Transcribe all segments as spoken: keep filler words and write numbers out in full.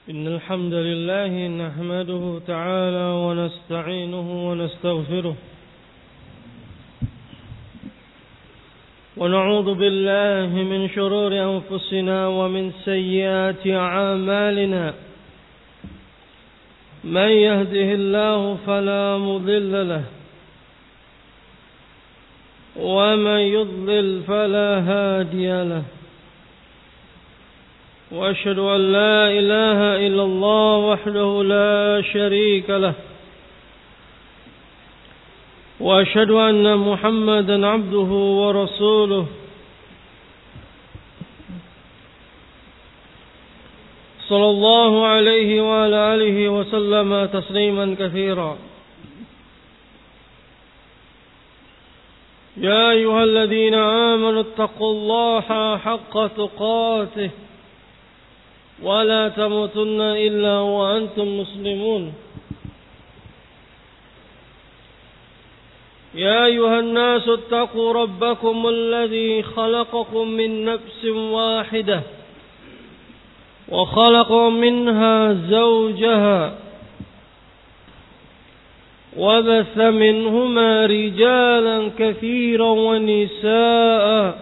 إن الحمد لله نحمده تعالى ونستعينه ونستغفره ونعوذ بالله من شرور أنفسنا ومن سيئات أعمالنا. من يهده الله فلا مضل له ومن يضلل فلا هادي له، وأشهد أن لا إله إلا الله وحده لا شريك له، وأشهد أن محمدا عبده ورسوله صلى الله عليه وعلى آله وسلم تسليما كثيرا. يا أيها الذين آمنوا اتقوا الله حق تقاته ولا تموتن إلا وأنتم مسلمون. يا أيها الناس اتقوا ربكم الذي خلقكم من نفس واحدة وخلق منها زوجها وبث منهما رجالا كثيرا ونساء،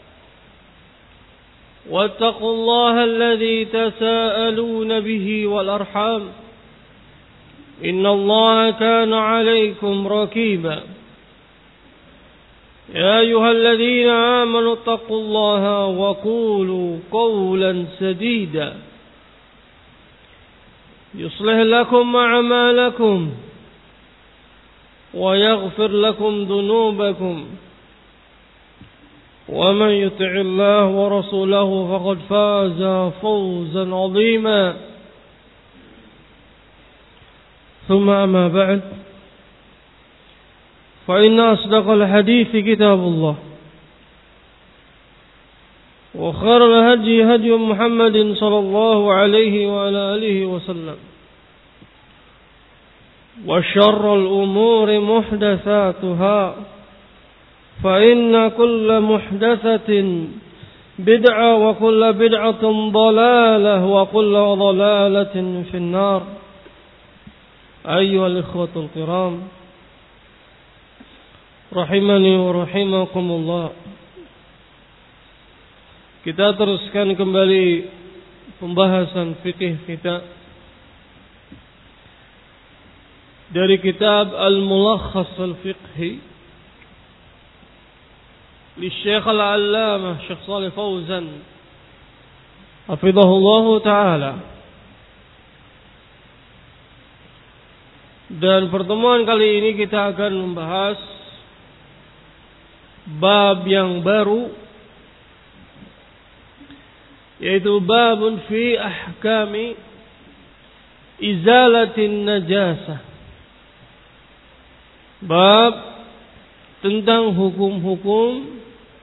واتقوا الله الذي تساءلون به والأرحام إن الله كان عليكم رقيبا. يا أيها الذين آمنوا اتقوا الله وقولوا قولا سديدا يصلح لكم أعمالكم ويغفر لكم ذنوبكم، ومن يطع الله ورسوله فقد فاز فوزا عظيما. ثم أما بعد، فإن أصدق الحديث كتاب الله، وخير الهدي هدي محمد صلى الله عليه وعلى آله وسلم، وشر الأمور محدثاتها، فإن كل محدثة بدعة وكل بدعة ضلالة وكل ضلالة في النار. أيها الإخوة الكرام rahimani wa rahimakumullah. Kita teruskan kembali pembahasan fikih kita dari kitab Al-Mulakhas Al-Fiqhi li Syekh Al-Allamah Syekh Shalih Fauzan hafizahullahu ta'ala. Dan pertemuan kali ini kita akan membahas bab yang baru, yaitu babun fi ahkami izalatin najasah. Bab tentang hukum-hukum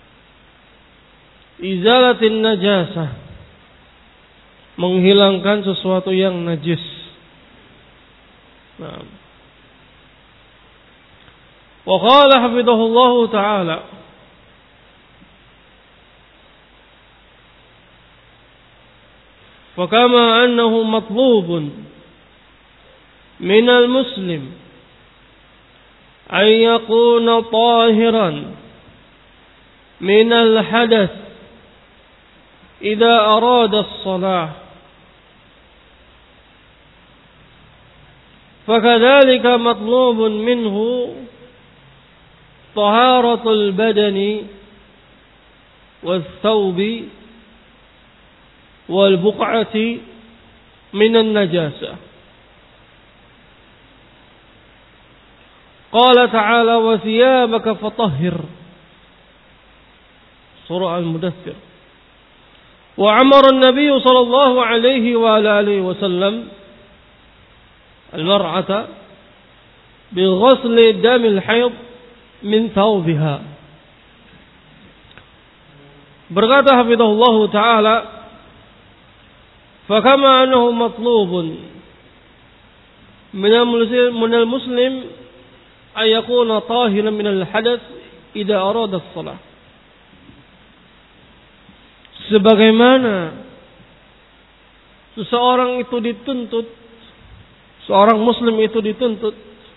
izalatin najasah, menghilangkan sesuatu yang najis. Nah, wa qala hafidhahullahu ta'ala, fa kama annahu matlubun min al-muslim an yakuna tahiran min al-hadath idha arada as-salah, فكذلك مطلوب منه طهارة البدن والثوب والبقعة من النجاسة. قال تعالى وثيابك فطهر، سورة المدثر. وأمر النبي صلى الله عليه وآله وسلم المرأة بغسل دم الحيض min thawbiha. Berkata hafizahullahu ta'ala, fakama annahu matlubun minal muslim ayakuna tahiran minal hadath idza arada as-salah. Sebagaimana seseorang itu dituntut, seorang muslim itu dituntut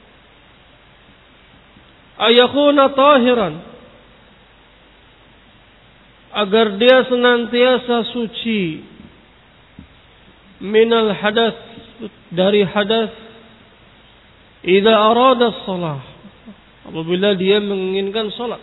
ayakuna tahiran, agar dia senantiasa suci minal hadas, dari hadas, idza arada shalah, apabila dia menginginkan salat.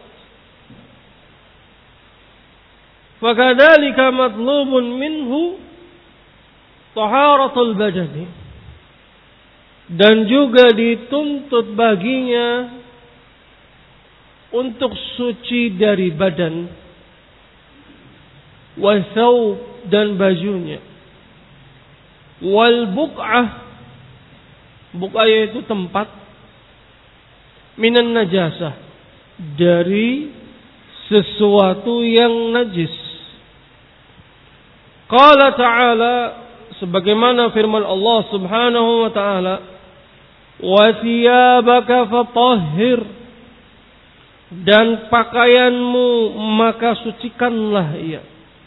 Fakadzalika matlubun minhu taharatul badani, dan juga dituntut baginya untuk suci dari badan, wa thawb, dan bajunya, wal buq'ah, buq'ah yaitu tempat, minan najasah, dari sesuatu yang najis. Qala ta'ala, sebagaimana firman Allah Subhanahu wa ta'ala, wa thiyabaka fatahhir, dan pakaianmu maka sucikanlah ia.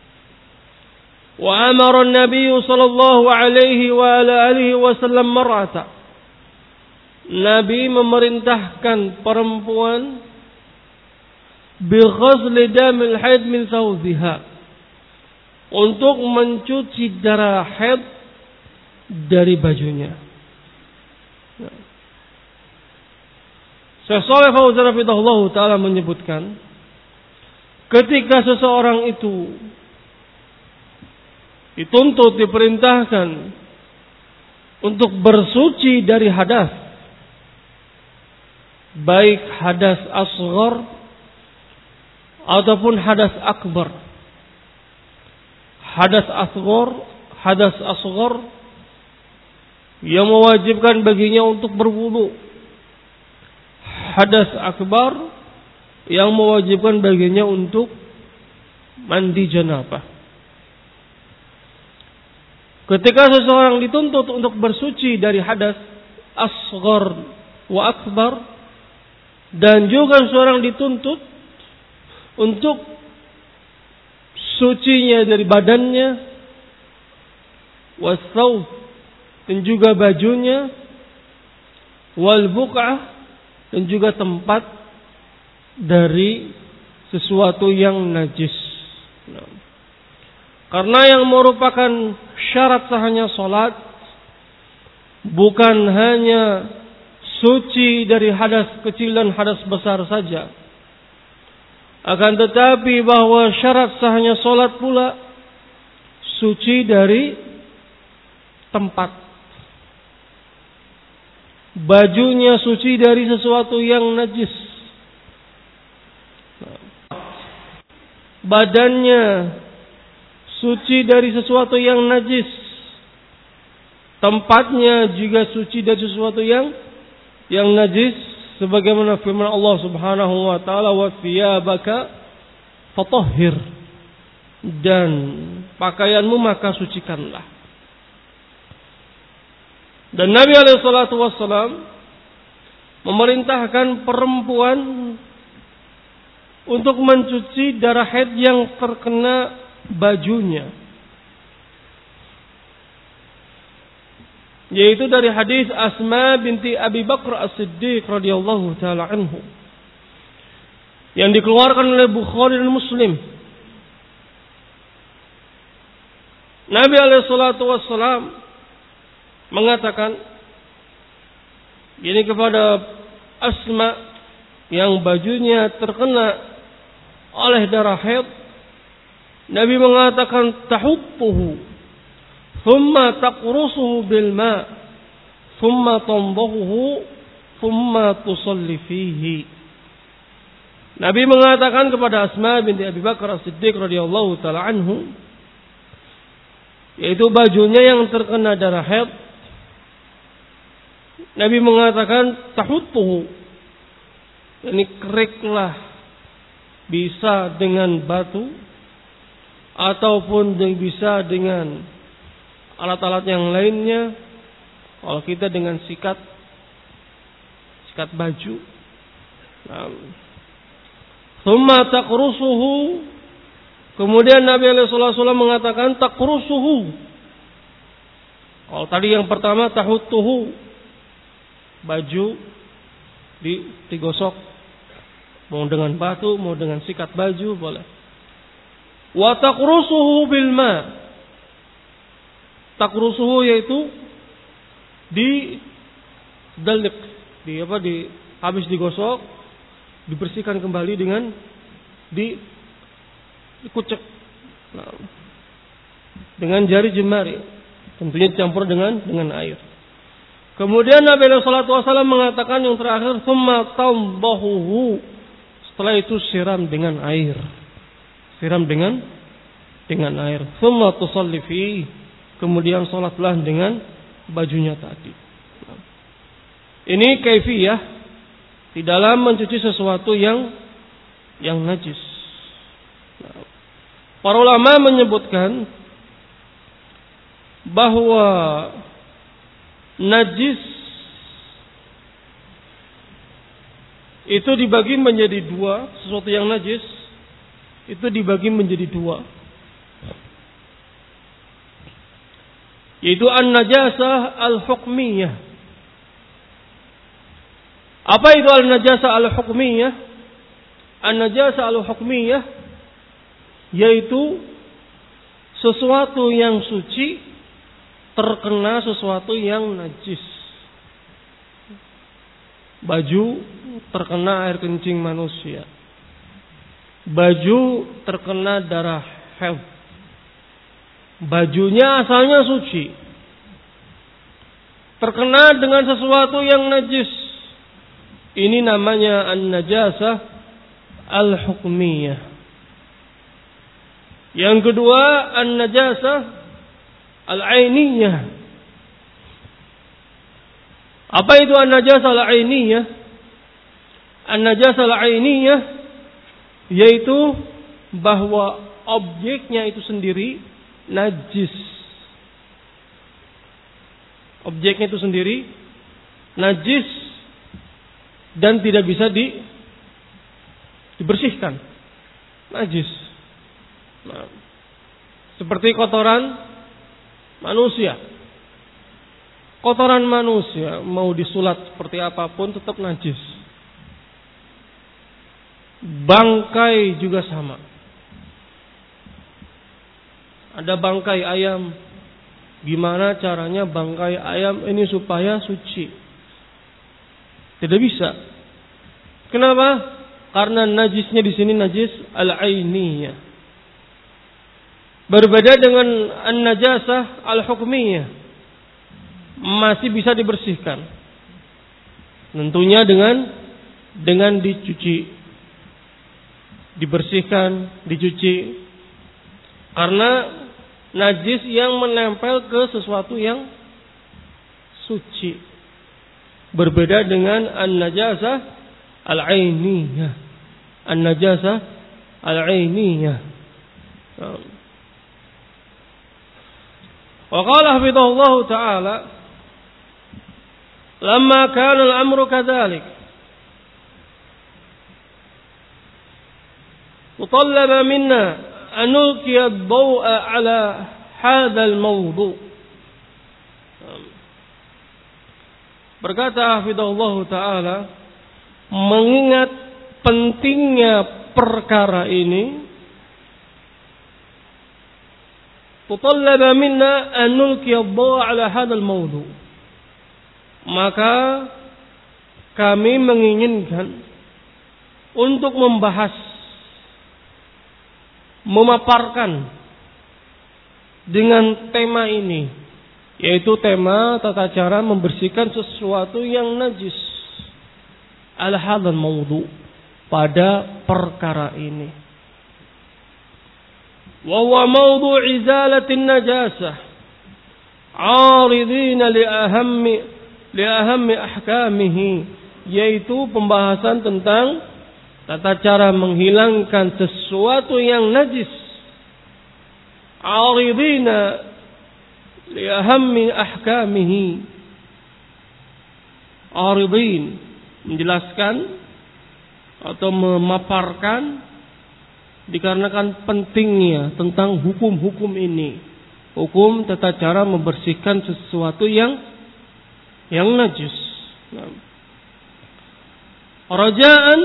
Wa amara an-nabiy sallallahu alaihi wa ala alihi wasallam mar'ata, Nabi memerintahkan perempuan bi ghusli damil haid min thawbiha, untuk mencuci darah haid dari bajunya. Syekh Shalih Fauzan hafizahullah taala menyebutkan, ketika seseorang itu dituntut, diperintahkan untuk bersuci dari hadas, baik hadas asghar ataupun hadas akbar. Hadas asghar, hadas asghar yang mewajibkan baginya untuk berwudu. Hadas akbar yang mewajibkan baginya untuk mandi janabah. Ketika seseorang dituntut untuk bersuci dari hadas asghar wa akbar, dan juga seseorang dituntut untuk sucinya dari badannya, wasawf, dan juga bajunya, wal buq'ah, dan juga tempat dari sesuatu yang najis. Karena yang merupakan syarat sahnya salat bukan hanya suci dari hadas kecil dan hadas besar saja, akan tetapi bahwa syarat sahnya salat pula suci dari tempat. Bajunya suci dari sesuatu yang najis. Badannya suci dari sesuatu yang najis. Tempatnya juga suci dari sesuatu yang yang najis. Sebagaimana firman Allah Subhanahu wa taala, wa thiyabaka fatahhir, dan pakaianmu maka sucikanlah. Dan Nabi alaihi salatu wassalam memerintahkan perempuan untuk mencuci darah haid yang terkena bajunya, yaitu dari hadis Asma binti Abi Bakr As-Siddiq radhiyallahu taala anhu, yang dikeluarkan oleh Bukhari dan Muslim. Nabi alaihi salatu wassalam mengatakan ini kepada Asma yang bajunya terkena oleh darah haid. Nabi mengatakan tahuttuhu, thumma taqrusuhu bil ma, thumma tandahuhu, thumma tusalli fihi. Nabi mengatakan kepada Asma binti Abi Bakar As-Siddiq radhiyallahu taala anhu, yaitu bajunya yang terkena darah haid, Nabi mengatakan tahuttuhu, ini keriklah, bisa dengan batu ataupun bisa dengan alat-alat yang lainnya. Kalau kita dengan sikat, sikat baju. Thumma taqrusuhu, kemudian Nabi alaihi wasallam mengatakan taqrusuhu, Kalau tadi yang pertama tahuttuhu, baju di digosok, mau dengan batu, mau dengan sikat baju boleh. Wa taqrusuhu bil ma. Taqrusuhu yaitu di dalik, di apa di habis digosok dibersihkan kembali dengan di dikucek nah, dengan jari jemari, tentunya dicampur dengan dengan air. Kemudian Nabi sallallahu alaihi wasallam mengatakan yang terakhir, "Tsumma tambahuhu." Setelah itu siram dengan air. Siram dengan dengan air. "Tsumma tusalli fi." Kemudian salatlah dengan bajunya tadi. Ini kaifiyah di dalam mencuci sesuatu yang yang najis. Para ulama menyebutkan bahwa najis itu dibagi menjadi dua. Sesuatu yang najis itu dibagi menjadi dua, yaitu an-najasah al-hukmiyah. Apa itu an-najasah al-hukmiyah? An-najasah al-hukmiyah yaitu sesuatu yang suci terkena sesuatu yang najis. Baju terkena air kencing manusia. Baju terkena darah haid. Bajunya asalnya suci, terkena dengan sesuatu yang najis. Ini namanya an-najasah al-hukmiyah. Yang kedua, an-najasah al-ainiyah. Apa itu an-najasah al-ainiyah? An-najasah al-ainiyah yaitu bahwa objeknya itu sendiri najis. Objeknya itu sendiri najis dan tidak bisa di, dibersihkan. Najis. Nah, seperti kotoran manusia. Kotoran manusia mau disulat seperti apapun tetap najis. Bangkai juga sama. Ada bangkai ayam. Gimana caranya bangkai ayam ini supaya suci? Tidak bisa. Kenapa? Karena najisnya di sini najis al-ainiyah. Berbeda dengan an-najasah al-hukmiyah. Masih bisa dibersihkan. Tentunya dengan dengan dicuci. Dibersihkan, dicuci. Karena najis yang menempel ke sesuatu yang suci. Berbeda dengan an-najasah al-ainiyah. An-najasah al-ainiyah. Wa qala hafidhahullah ta'ala, lamma kana al-amru kadzalik, talaba minna an nulqiya ad-daw'a ala hadha al-mawdu'. Berkata hafidhahullah ta'ala, mengingat pentingnya perkara ini, tutallaba minna an nulqiya ad-daw'a ala hadzal mawdu'. Maka kami menginginkan untuk membahas, memaparkan dengan tema ini, yaitu tema tata cara membersihkan sesuatu yang najis. Ala hadzal mawdu', pada perkara ini. Wa huwa mawdu' izalatin najasah 'aridina li ahammi li ahammi ahkamihi, yaitu pembahasan tentang tata cara menghilangkan sesuatu yang najis. 'Aridina li ahammi ahkamihi. Aridin, menjelaskan atau memaparkan dikarenakan pentingnya tentang hukum-hukum ini. hukum tata cara membersihkan sesuatu yang yang najis. Nah. Raja'an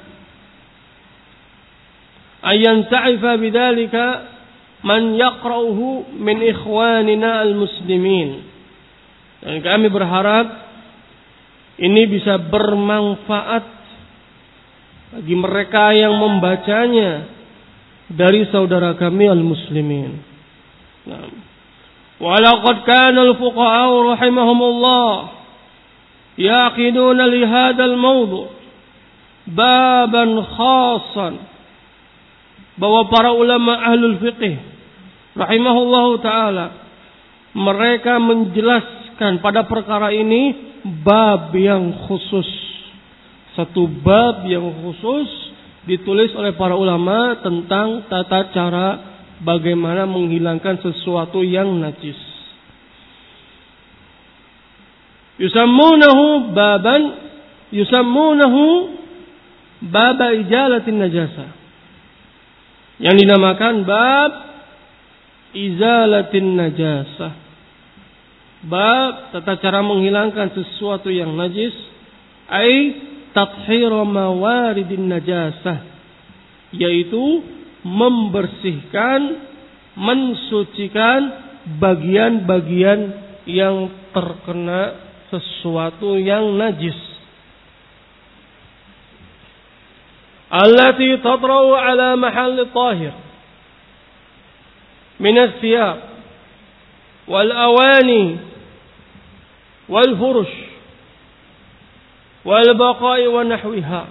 ayan ta'ifa bidzalika man yaqra'uhu min ikhwanina al-muslimin. Dan kami berharap ini bisa bermanfaat bagi mereka yang membacanya dari saudara kami al-muslimin. Nah. Wa laqad kana al-fuqaha rahimahumullah yaqiduna li hadzal mawdu' baban khassan, bahwa para ulama ahlul fiqih rahimahullahu taala mereka menjelaskan pada perkara ini bab yang khusus, satu bab yang khusus ditulis oleh para ulama tentang tata cara bagaimana menghilangkan sesuatu yang najis. Yusammunahu baban yusammunahu bab izalatin najasa, yang dinamakan bab izalatin najasa, bab tata cara menghilangkan sesuatu yang najis, ai tathhir mawaridin najasah, yaitu membersihkan, mensucikan bagian-bagian yang terkena sesuatu yang najis. Allati tatra'u ala mahall tahir min ath-thiyab wal awani wal furush wal baqa'i wa nahwiha,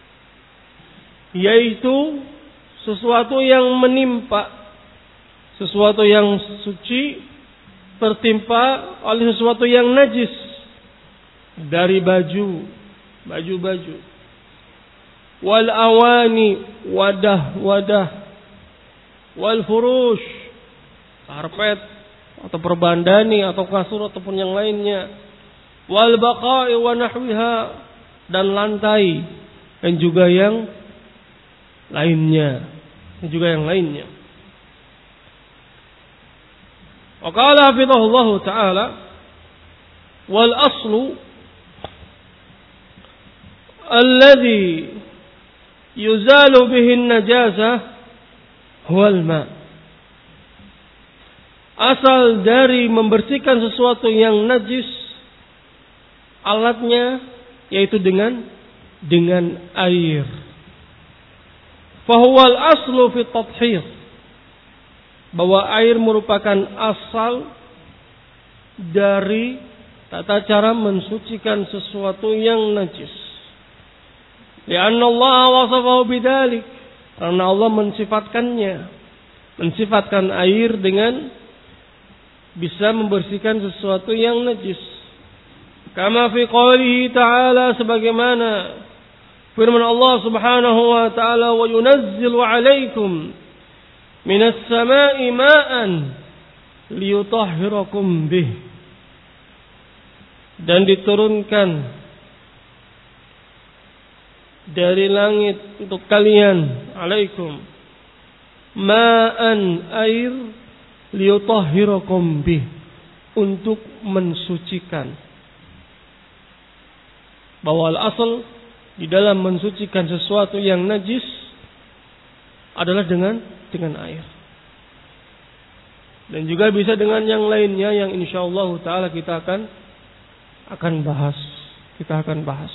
yaitu sesuatu yang menimpa, sesuatu yang suci tertimpa oleh sesuatu yang najis, dari baju, baju-baju, wal awani, wadah-wadah, wal furush, karpet atau perbandani atau kasur ataupun yang lainnya, wal baqa'i wa nahwiha, dan lantai dan juga yang lainnya, dan juga yang lainnya. Wa qala hafizahullah ta'ala wal aslu alladhi yuzalu bihi an-najasah huwa al-ma. Asal dari membersihkan sesuatu yang najis, alatnya yaitu dengan dengan air. Fahuwa al-aslu fi tathhir, bahwa air merupakan asal dari tata cara mensucikan sesuatu yang najis. Lianna Allah wasafahu bidzalik, karena Allah mensifatkannya, mensifatkan air dengan bisa membersihkan sesuatu yang najis. Kama fi qoulihi ta'ala, sebagaimana firman Allah Subhanahu wa ta'ala, wa yunazzilu 'alaikum minas sama'i ma'an liyutahhirakum bih, dan diturunkan dari langit untuk kalian, alaikum, ma'an air, liyutahhirakum bih, untuk mensucikan. Bahwa al-asal di dalam mensucikan sesuatu yang najis adalah dengan dengan air. Dan juga bisa dengan yang lainnya yang insyaallah taala kita akan akan bahas. Kita akan bahas.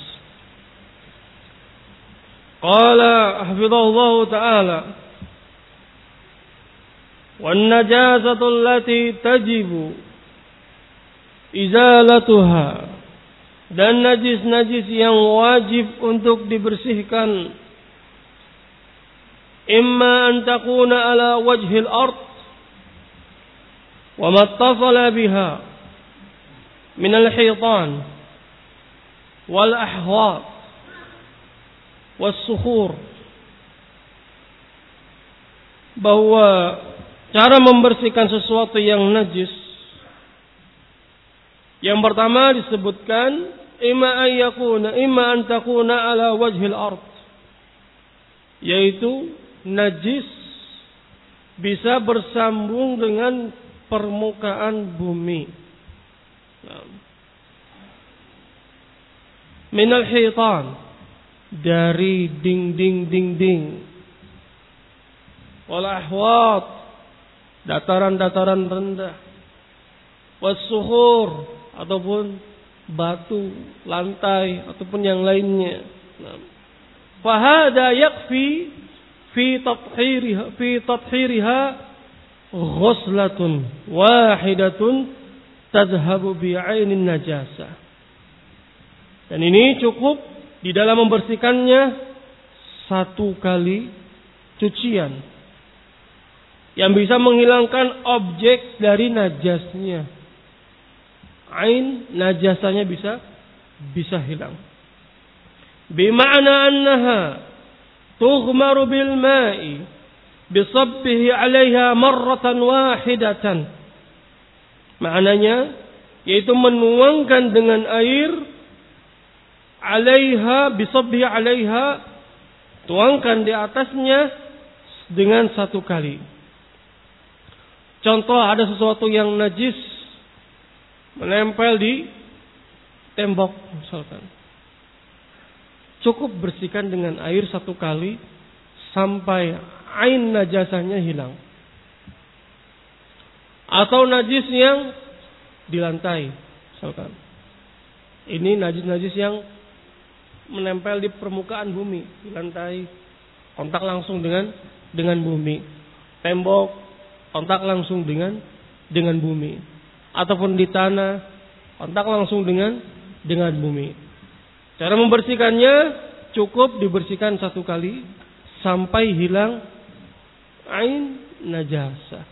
Qala hafizahullah taala wan najasatu allati tajibu izalatuha, dan najis-najis yang wajib untuk dibersihkan, imma an takuna ala wajhil ard wa ma ittasala biha min al-hitan wal ahwat was sukhur, bahwa cara membersihkan sesuatu yang najis yang pertama disebutkan imma an yakuna imma an takuna ala wajhil ard, yaitu najis bisa bersambung dengan permukaan bumi. Minal hitan, dari dinding-dinding, wal ahwat, dataran-dataran rendah, was-suhur, ataupun batu, lantai, ataupun yang lainnya. Fahada yakfi fi tathhiriha fi tathhiriha ghuslatun wahidatun tadhhabu bi'ainin najasah. Dan ini cukup di dalam membersihkannya satu kali cucian yang bisa menghilangkan objek dari najasnya. Ain najasanya bisa bisa hilang. Bima'na annaha tughmaru bil ma'i bisabbihi 'alaiha marratan wahidatan. Maknanya yaitu menuangkan dengan air 'alaiha bisabbihi 'alaiha, tuangkan di atasnya dengan satu kali. Contoh, ada sesuatu yang najis menempel di tembok misalkan. Cukup bersihkan dengan air satu kali sampai ain najasanya hilang. Atau najis yang di lantai misalkan. Ini najis-najis yang menempel di permukaan bumi, di lantai, kontak langsung dengan dengan bumi. Tembok, kontak langsung dengan dengan bumi. Ataupun di tanah, kontak langsung dengan dengan bumi. Cara membersihkannya cukup dibersihkan satu kali sampai hilang ain najasa.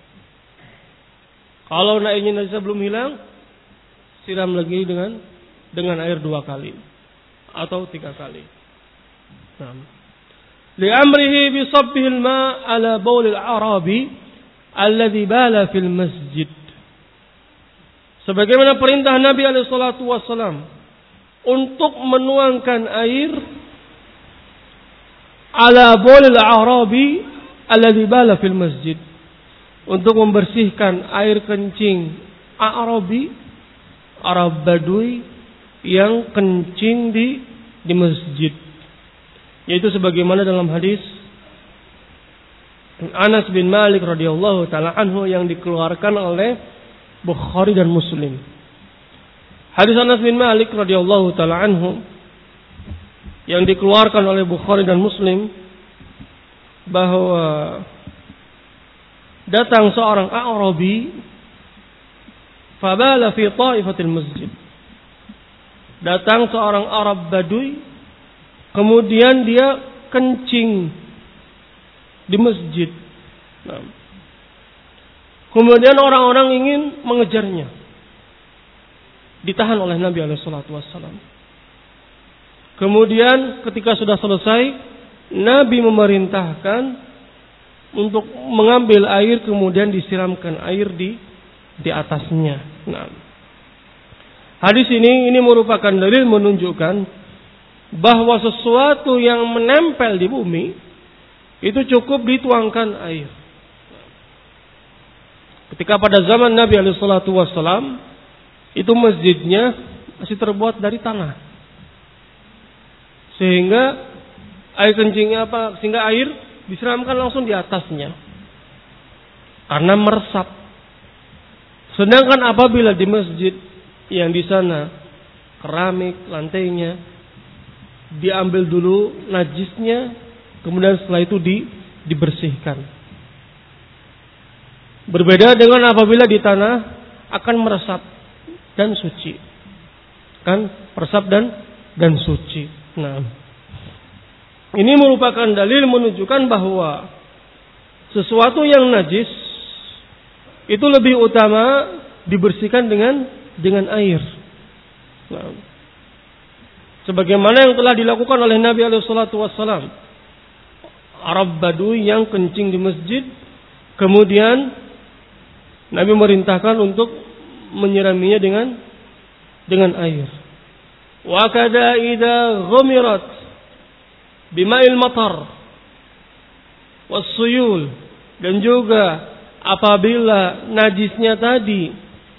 Kalau ain najasa belum hilang, siram lagi dengan dengan air dua kali atau tiga kali. Nah, li'amrihi bi sabbihil ma' ala baulil arabi alladhi bala fil masjid. Sebagaimana perintah Nabi alaihi salatu wasallam untuk menuangkan air ala baulil arabi alladhi bala fil masjid, untuk membersihkan air kencing Arabi, Arab Badui yang kencing di di masjid. Yaitu sebagaimana dalam hadis Anas bin Malik radhiyallahu taala anhu yang dikeluarkan oleh Bukhari dan Muslim. Hadis Anas bin Malik radhiyallahu taala anhu yang dikeluarkan oleh Bukhari dan Muslim, bahwa datang seorang Arabi fabala fi ta'ifatil masjid. Datang seorang Arab Badui, kemudian dia kencing di masjid. Nah, kemudian orang-orang ingin mengejarnya. Ditahan oleh Nabi alaihi salatu wassalam. Kemudian ketika sudah selesai, Nabi memerintahkan untuk mengambil air kemudian disiramkan air di di atasnya. Nah, hadis ini ini merupakan dalil menunjukkan bahwa sesuatu yang menempel di bumi itu cukup dituangkan air. Ketika pada zaman Nabi alaihi salatu wassalam, itu masjidnya masih terbuat dari tanah. Sehingga air kencingnya apa? Sehingga air disiramkan langsung di atasnya. Karena meresap. Sedangkan apabila di masjid yang di sana keramik lantainya, diambil dulu najisnya, kemudian setelah itu di, dibersihkan. Berbeda dengan apabila di tanah akan meresap dan suci. Kan meresap dan dan suci. Nah, ini merupakan dalil menunjukkan bahwa sesuatu yang najis itu lebih utama dibersihkan dengan dengan air. Nah, sebagaimana yang telah dilakukan oleh Nabi alaihi salatu wassalam. Arab Badui yang kencing di masjid, kemudian Nabi merintahkan untuk menyiraminya dengan dengan air. Wa kada idza ghumirat bima'il matar was-suyul, dan juga apabila najisnya tadi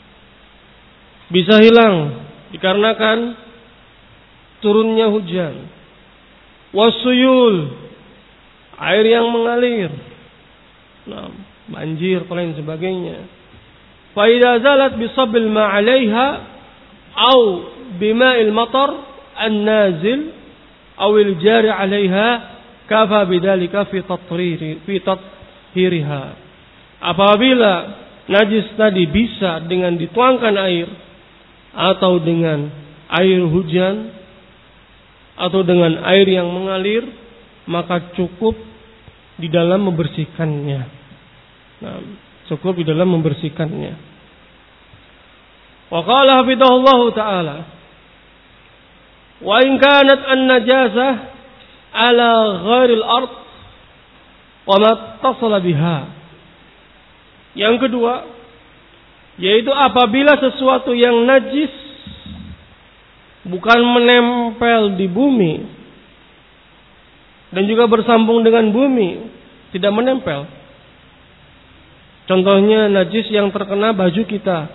bisa hilang dikarenakan turunnya hujan, wasuyul, air yang mengalir, nah, banjir dan lain sebagainya. Fa idza zalat bi sabbil ma 'alaiha aw bima'il matar an-nazil aw al-jari 'alaiha kafa bidzalika fi tathhiri fi tathhiriha. Apabila najis tadi bisa dengan dituangkan air atau dengan air hujan atau dengan air yang mengalir, maka cukup di dalam membersihkannya. Nah, cukup di dalam membersihkannya. Wa qala hafidhahullah ta'ala, wa in kanat an-najasah ala ghairil ard wa ma tasala biha. Yang kedua, yaitu apabila sesuatu yang najis bukan menempel di bumi dan juga bersambung dengan bumi, tidak menempel. Contohnya najis yang terkena baju kita,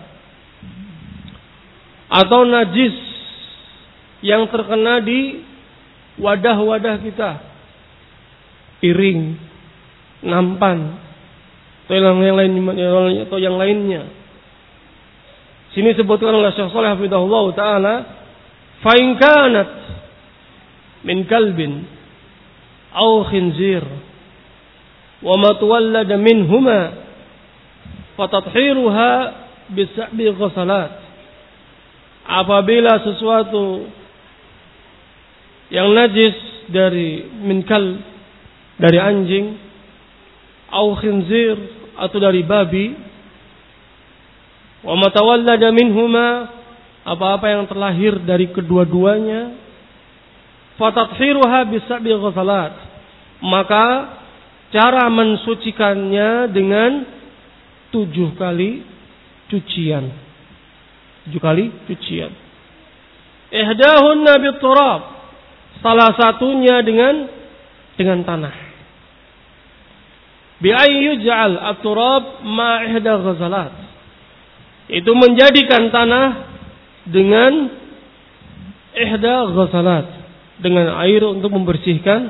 atau najis yang terkena di wadah-wadah kita, piring, nampan, atau yang lain atau yang lainnya. Sini sebutkan oleh Syekh Shalih hafizahullah taala, fa in kanat min kalbin aw khinzir wa ma tawallada minhuma fa tathiruha bi sab'i ghasalat. Apabila sesuatu yang najis dari min kalb, dari anjing, au khinzir, atau dari babi, wa matawallada minhuma, apa-apa yang terlahir dari kedua-duanya, fatathiruha bisab'i ghasalat, maka cara mensucikannya dengan tujuh kali cucian. Tujuh kali cucian. Ihdahunna biturab, salah satunya dengan dengan tanah. Bi ayyuj'al at-turab ma ihda ghasalat, itu menjadikan tanah dengan ihda ghasalat, dengan air untuk membersihkan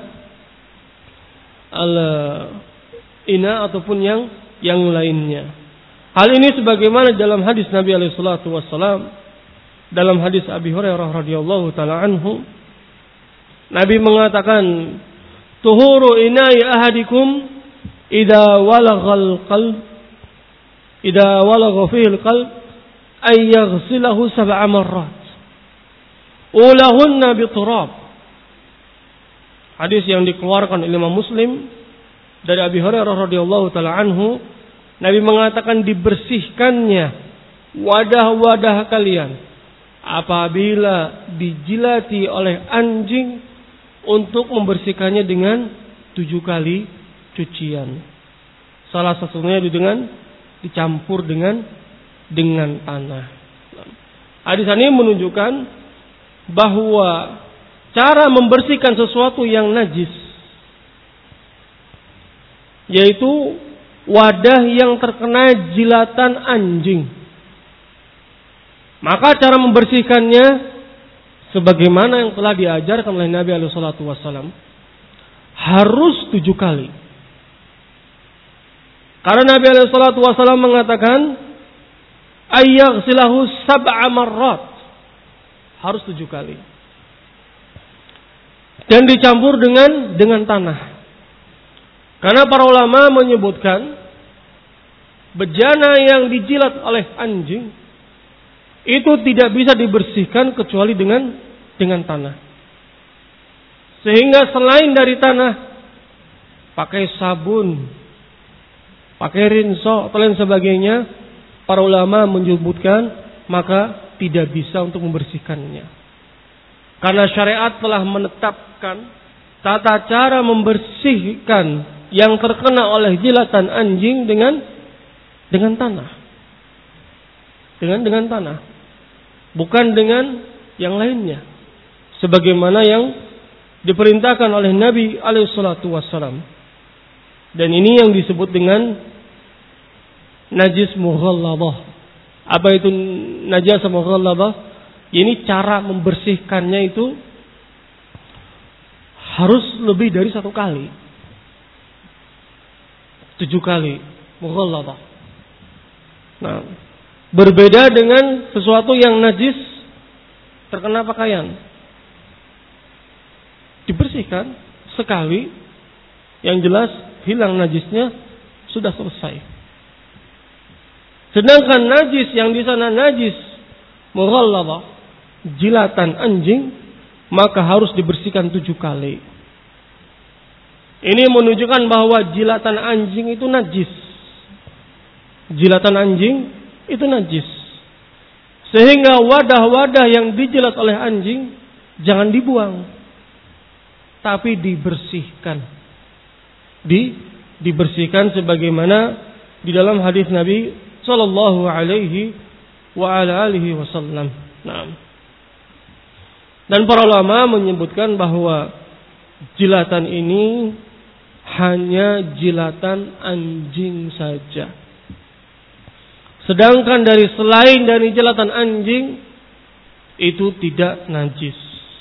al-ina ataupun yang yang lainnya. Hal ini sebagaimana dalam hadis Nabi alaihi salatu wassalam, dalam hadis Abi Hurairah radhiyallahu taala anhu, Nabi mengatakan, tuhuru ina'i ahadikum idza walaghal qalb idza walagha fihi al-qalb ay yaghsilahu sab'a marrat ulahunna biturab. Hadis yang dikeluarkan oleh Imam Muslim dari Abi Hurairah radhiyallahu taala anhu, Nabi mengatakan dibersihkannya wadah-wadah kalian apabila dijilati oleh anjing untuk membersihkannya dengan tujuh kali cucian. Salah satunya dengan dicampur dengan dengan tanah. Hadis ini menunjukkan bahwa cara membersihkan sesuatu yang najis, yaitu wadah yang terkena jilatan anjing, maka cara membersihkannya sebagaimana yang telah diajarkan oleh Nabi alaihi salatu wassalam, harus tujuh kali. Karena Nabi alaihi salatu wassalam mengatakan ayyaghsilahu sab'a marrat, harus tujuh kali, dan dicampur dengan dengan tanah. Karena para ulama menyebutkan bejana yang dijilat oleh anjing itu tidak bisa dibersihkan kecuali dengan dengan tanah. Sehingga selain dari tanah, pakai sabun, pakai rinso atau lain sebagainya, para ulama menyebutkan maka tidak bisa untuk membersihkannya. Karena syariat telah menetapkan tata cara membersihkan yang terkena oleh jilatan anjing dengan dengan tanah. Dengan dengan tanah. Bukan dengan yang lainnya. Sebagaimana yang diperintahkan oleh Nabi alaihi salatu wassalam. Dan ini yang disebut dengan najis mughalladhah. Apa itu najasa mughalladhah? Ini cara membersihkannya itu harus lebih dari satu kali. Tujuh kali mughalladhah. Nah, berbeda dengan sesuatu yang najis terkena pakaian. Dibersihkan sekali, yang jelas hilang najisnya, sudah selesai. Sedangkan najis yang di sana najis mughalladhah, jilatan anjing, maka harus dibersihkan tujuh kali. Ini menunjukkan bahwa jilatan anjing itu najis. Jilatan anjing itu najis. Sehingga wadah-wadah yang dijilat oleh anjing jangan dibuang, tapi dibersihkan. Di dibersihkan sebagaimana di dalam hadis Nabi sallallahu alaihi wa ala alihi wasallam. Nah. Dan para ulama menyebutkan bahwa jilatan ini hanya jilatan anjing saja. Sedangkan dari selain dari jilatan anjing itu tidak najis.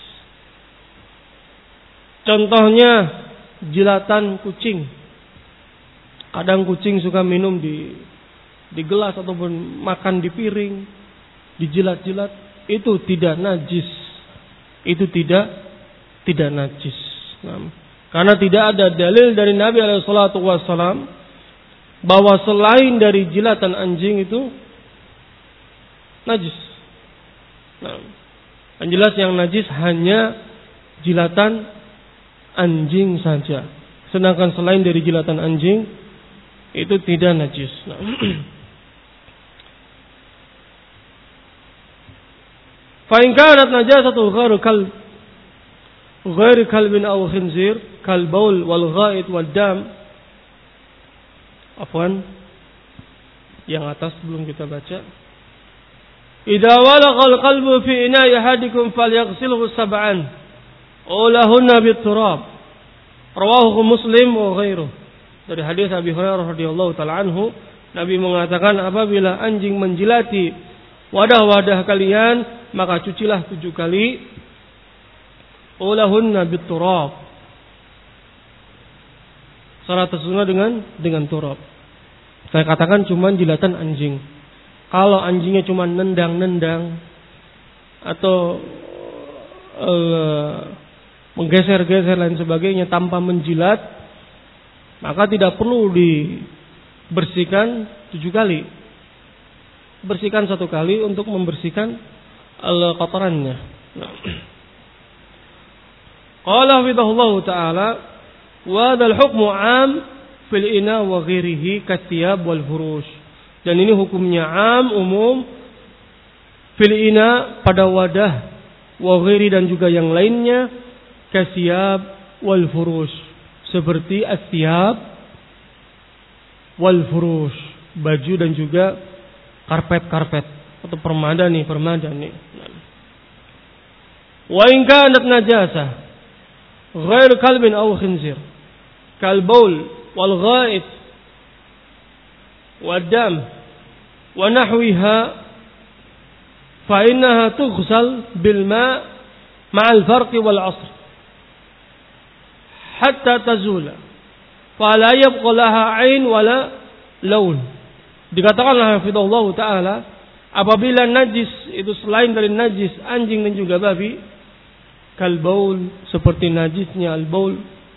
Contohnya jilatan kucing. Kadang kucing suka minum di di gelas ataupun makan di piring, dijilat-jilat, itu tidak najis. Itu tidak tidak najis. Nah, karena tidak ada dalil dari Nabi alaihi salatu wasallam bahwa selain dari jilatan anjing itu najis. Nah, yang jelas yang najis hanya jilatan anjing saja. Sedangkan selain dari jilatan anjing itu tidak najis. Nah. Fa in kanat najasatu ghairu kalb ghairu kalbin aw khinzir kal baul wal ghaid wad dam. Afwan, yang atas belum kita baca. Idza walagha al qalbu fi ina'i ahadikum falyaghsilhu sab'an ulahunna bit turab. Rawahu Muslim wa ghairuh. Dari hadis Abi Hurairah radhiyallahu taala anhu, Nabi mengatakan apabila anjing menjilati wadah-wadah kalian, maka cucilah tujuh kali. Ulahunna bit turab. Secara tersunnah dengan dengan turab. Saya katakan cuma jilatan anjing. Kalau anjingnya cuma nendang-nendang atau uh, menggeser-geser lain sebagainya tanpa menjilat, maka tidak perlu dibersihkan tujuh kali. Bersihkan satu kali untuk membersihkan uh, kotorannya. Qala hafidhahullahu ta'ala wa dzal hukmu 'am fil ina wa ghairihi kathiyab wal furush. Dan ini hukumnya 'am, umum, fil ina pada wadah, wa ghairi dan juga yang lainnya, kathiyab wal furush, seperti athiyab wal furush, baju dan juga karpet-karpet atau permadani permadani. Wa in kanat najasah ghair kalbin aw khinzir kal baul wal ghaid wad dam wa nahwiha fa innaha tughsal bil ma' ma'al farq wal 'asr hatta tazula fa la yabqa laha 'ain wala laun. Dikatakanlah hafizallahu taala, apabila najis itu selain dari najis anjing dan juga babi, kal baul, seperti najisnya al baul,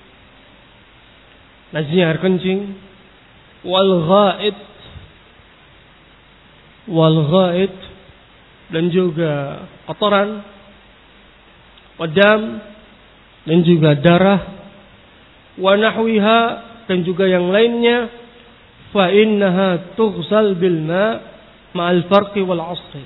najisnya air kencing, wal ghaid wal ghaid dan juga kotoran, wadam dan juga darah, wa nahwiha dan juga yang lainnya, fa innaha tughsal bil ma' ma'al farqi wal 'asri.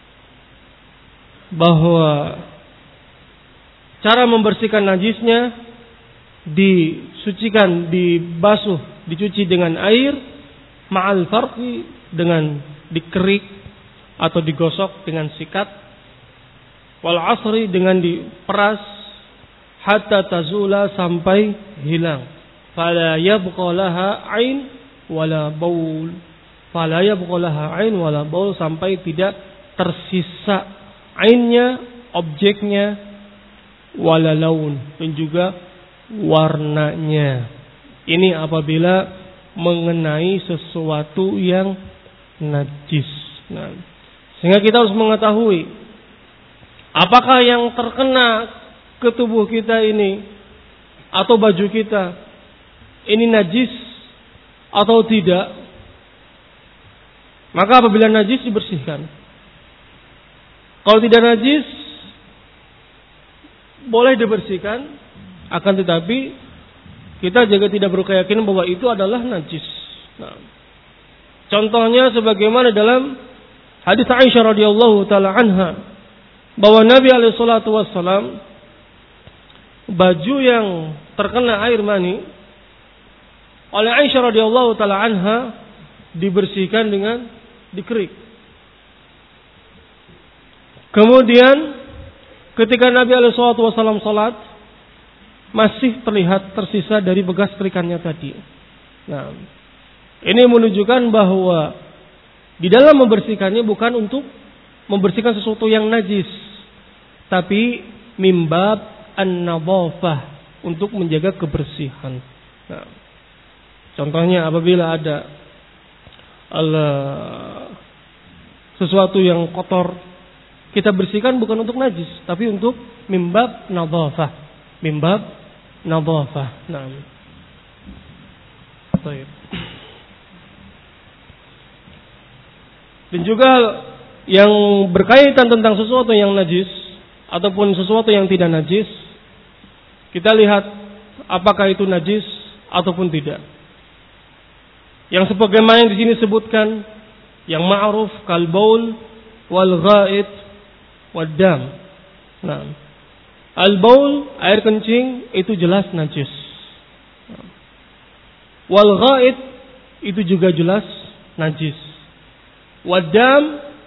Bahwa cara membersihkan najisnya disucikan, dibasuh, dicuci dengan air, ma'al farqi dengan dikerik atau digosok dengan sikat, wal 'asri dengan diperas, hatta tazula sampai hilang. Fala yabqa laha 'ain wala baul, fala yabqalaha ain wala baul, sampai tidak tersisa ainnya, objeknya, wala laun, dan juga warnanya. Ini apabila mengenai sesuatu yang najis. Nah, sehingga kita harus mengetahui apakah yang terkena ke tubuh kita ini atau baju kita ini najis atau tidak. Maka apabila najis dibersihkan. Kalau tidak najis boleh dibersihkan, akan tetapi kita juga tidak berkeyakinan bahwa itu adalah najis. Nah, contohnya sebagaimana dalam hadis Aisyah radhiyallahu taala anha, bahwa Nabi alaihi salatu wassalam baju yang terkena air mani oleh Aisyah radhiyallahu taala anha dibersihkan dengan dikerik. Kemudian ketika Nabi alaihi salatu wassalam salat, masih terlihat tersisa dari bekas kerikannya tadi. Nah, ini menunjukkan bahwa di dalam membersihkannya bukan untuk membersihkan sesuatu yang najis, tapi mimbab an-nadhafah, untuk menjaga kebersihan. Nah, contohnya apabila ada Allah, sesuatu yang kotor, kita bersihkan bukan untuk najis, tapi untuk mimbab nadhafah, mimbab nadhafah. Nah, baik. Dan juga yang berkaitan tentang sesuatu yang najis ataupun sesuatu yang tidak najis, kita lihat apakah itu najis ataupun tidak. Yang sebagaimana yang di sini sebutkan, yang ma'ruf kal baul wal ghaid wad dam. Nah, al baul, air kencing, itu jelas najis. Wal ghaid, itu juga jelas najis. Wad dam,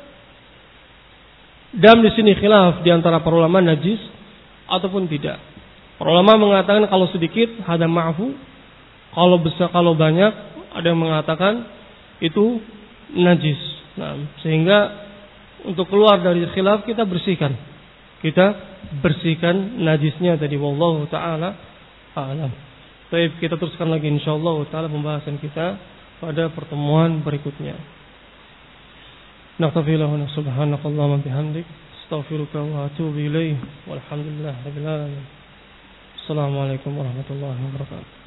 dam di sini khilaf di antara para ulama, najis ataupun tidak. Para ulama mengatakan kalau sedikit hada ma'fu, kalau besar, kalau banyak ada yang mengatakan itu najis. Nah, sehingga untuk keluar dari khilaf kita bersihkan. Kita bersihkan najisnya tadi, wallahu taala a'lam. Baik, kita teruskan lagi insyaallah taala pembahasan kita pada pertemuan berikutnya. Naktafi lahu subhanakallahumma bihamdik, astaghfiruka wa atubu ilaik. Walhamdulillahirabbil alamin. Assalamualaikum warahmatullahi wabarakatuh.